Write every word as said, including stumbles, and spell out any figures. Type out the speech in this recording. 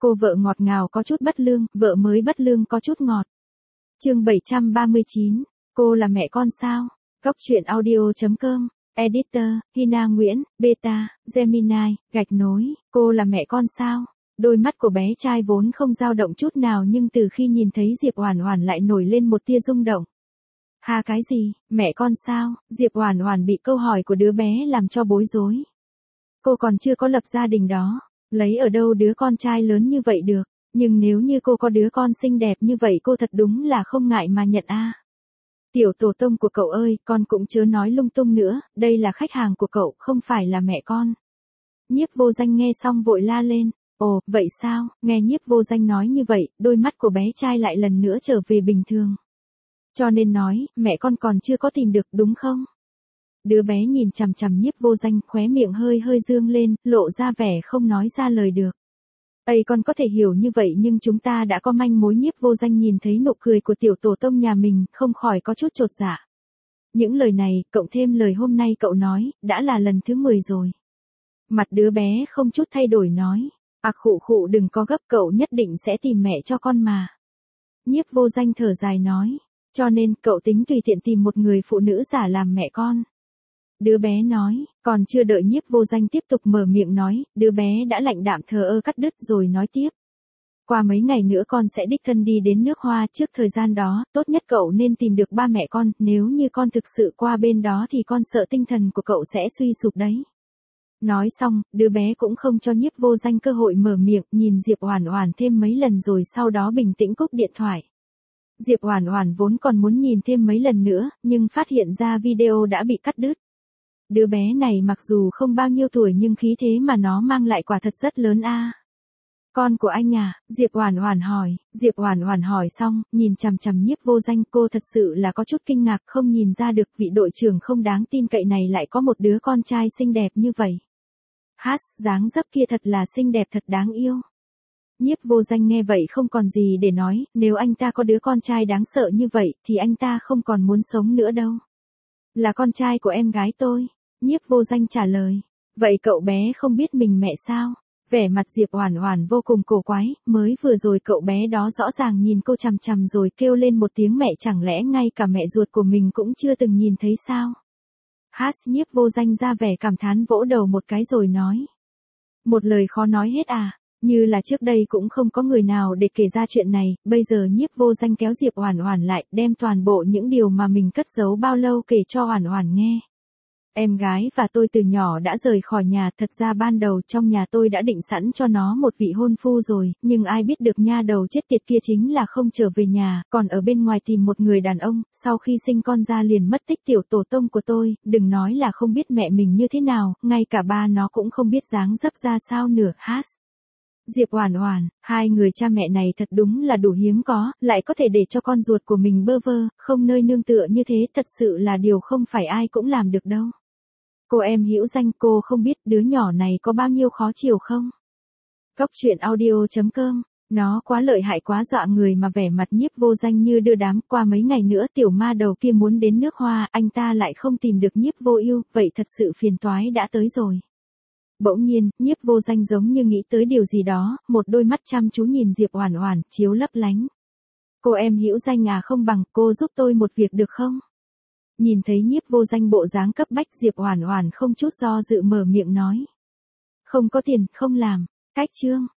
Cô vợ ngọt ngào có chút bất lương, vợ mới bất lương có chút ngọt. Chương bảy trăm ba mươi chín, cô là mẹ con sao? Góc truyện audio chấm com, Editor, Hina Nguyễn, Beta, Gemini, gạch nối, cô là mẹ con sao? Đôi mắt của bé trai vốn không dao động chút nào nhưng từ khi nhìn thấy Diệp Oản Oản lại nổi lên một tia rung động. Ha cái gì, mẹ con sao? Diệp Oản Oản bị câu hỏi của đứa bé làm cho bối rối. Cô còn chưa có lập gia đình đó, lấy ở đâu đứa con trai lớn như vậy được, nhưng nếu như cô có đứa con xinh đẹp như vậy cô thật đúng là không ngại mà nhận a. Tiểu tổ tông của cậu ơi, con cũng chớ nói lung tung nữa, đây là khách hàng của cậu, không phải là mẹ con. Nhiếp Vô Danh nghe xong vội la lên, ồ, vậy sao? Nghe Nhiếp Vô Danh nói như vậy, đôi mắt của bé trai lại lần nữa trở về bình thường. Cho nên nói, mẹ con còn chưa có tìm được đúng không? Đứa bé nhìn chằm chằm Nhiếp Vô Danh, khóe miệng hơi hơi dương lên, lộ ra vẻ không nói ra lời được. Ây con có thể hiểu như vậy nhưng chúng ta đã có manh mối. Nhiếp Vô Danh nhìn thấy nụ cười của tiểu tổ tông nhà mình, không khỏi có chút chột dạ. Những lời này, cộng thêm lời hôm nay cậu nói, đã là lần thứ mười rồi. Mặt đứa bé không chút thay đổi nói, ạc khụ khụ đừng có gấp, cậu nhất định sẽ tìm mẹ cho con mà. Nhiếp Vô Danh thở dài nói, cho nên cậu tính tùy tiện tìm một người phụ nữ giả làm mẹ con. Đứa bé nói, còn chưa đợi Nhiếp Vô Danh tiếp tục mở miệng nói, đứa bé đã lạnh đạm thờ ơ cắt đứt rồi nói tiếp. Qua mấy ngày nữa con sẽ đích thân đi đến nước Hoa, trước thời gian đó, tốt nhất cậu nên tìm được ba mẹ con, nếu như con thực sự qua bên đó thì con sợ tinh thần của cậu sẽ suy sụp đấy. Nói xong, đứa bé cũng không cho Nhiếp Vô Danh cơ hội mở miệng, nhìn Diệp Oản Oản thêm mấy lần rồi sau đó bình tĩnh cúp điện thoại. Diệp Oản Oản vốn còn muốn nhìn thêm mấy lần nữa, nhưng phát hiện ra video đã bị cắt đứt. Đứa bé này mặc dù không bao nhiêu tuổi nhưng khí thế mà nó mang lại quả thật rất lớn a. Con của anh à? Diệp Oản Oản hỏi. Diệp Oản Oản hỏi xong, nhìn chằm chằm Nhiếp Vô Danh, cô thật sự là có chút kinh ngạc, không nhìn ra được vị đội trưởng không đáng tin cậy này lại có một đứa con trai xinh đẹp như vậy. Hát, dáng dấp kia thật là xinh đẹp, thật đáng yêu. Nhiếp Vô Danh nghe vậy không còn gì để nói, nếu anh ta có đứa con trai đáng sợ như vậy thì anh ta không còn muốn sống nữa đâu. Là con trai của em gái tôi. Nhiếp Vô Danh trả lời. Vậy cậu bé không biết mình mẹ sao? Vẻ mặt Diệp Oản Oản vô cùng cổ quái, mới vừa rồi cậu bé đó rõ ràng nhìn cô chằm chằm rồi kêu lên một tiếng mẹ, chẳng lẽ ngay cả mẹ ruột của mình cũng chưa từng nhìn thấy sao? Hát, Nhiếp Vô Danh ra vẻ cảm thán vỗ đầu một cái rồi nói. Một lời khó nói hết à, như là trước đây cũng không có người nào để kể ra chuyện này, bây giờ Nhiếp Vô Danh kéo Diệp Oản Oản lại, đem toàn bộ những điều mà mình cất giấu bao lâu kể cho Oản Oản nghe. Em gái và tôi từ nhỏ đã rời khỏi nhà, thật ra ban đầu trong nhà tôi đã định sẵn cho nó một vị hôn phu rồi, nhưng ai biết được nha đầu chết tiệt kia chính là không trở về nhà, còn ở bên ngoài tìm một người đàn ông, sau khi sinh con ra liền mất tích. Tiểu tổ tông của tôi, đừng nói là không biết mẹ mình như thế nào, ngay cả ba nó cũng không biết dáng dấp ra sao nửa. Hát. Diệp Oản Oản, hai người cha mẹ này thật đúng là đủ hiếm có, lại có thể để cho con ruột của mình bơ vơ, không nơi nương tựa như thế, thật sự là điều không phải ai cũng làm được đâu. Cô em Hữu Danh, cô không biết đứa nhỏ này có bao nhiêu khó chiều không? Góc truyện audio chấm com, nó quá lợi hại, quá dọa người mà. Vẻ mặt Nhiếp Vô Danh như đưa đám. Qua mấy ngày nữa tiểu ma đầu kia muốn đến nước Hoa, anh ta lại không tìm được Nhiếp Vô Ưu, vậy thật sự phiền toái đã tới rồi. Bỗng nhiên, Nhiếp Vô Danh giống như nghĩ tới điều gì đó, một đôi mắt chăm chú nhìn Diệp Oản Oản, chiếu lấp lánh. Cô em Hữu Danh à, không bằng cô giúp tôi một việc được không? Nhìn thấy Nhiếp Vô Danh bộ dáng cấp bách, Diệp Oản Oản không chút do dự mở miệng nói. Không có tiền, không làm. Cách chương.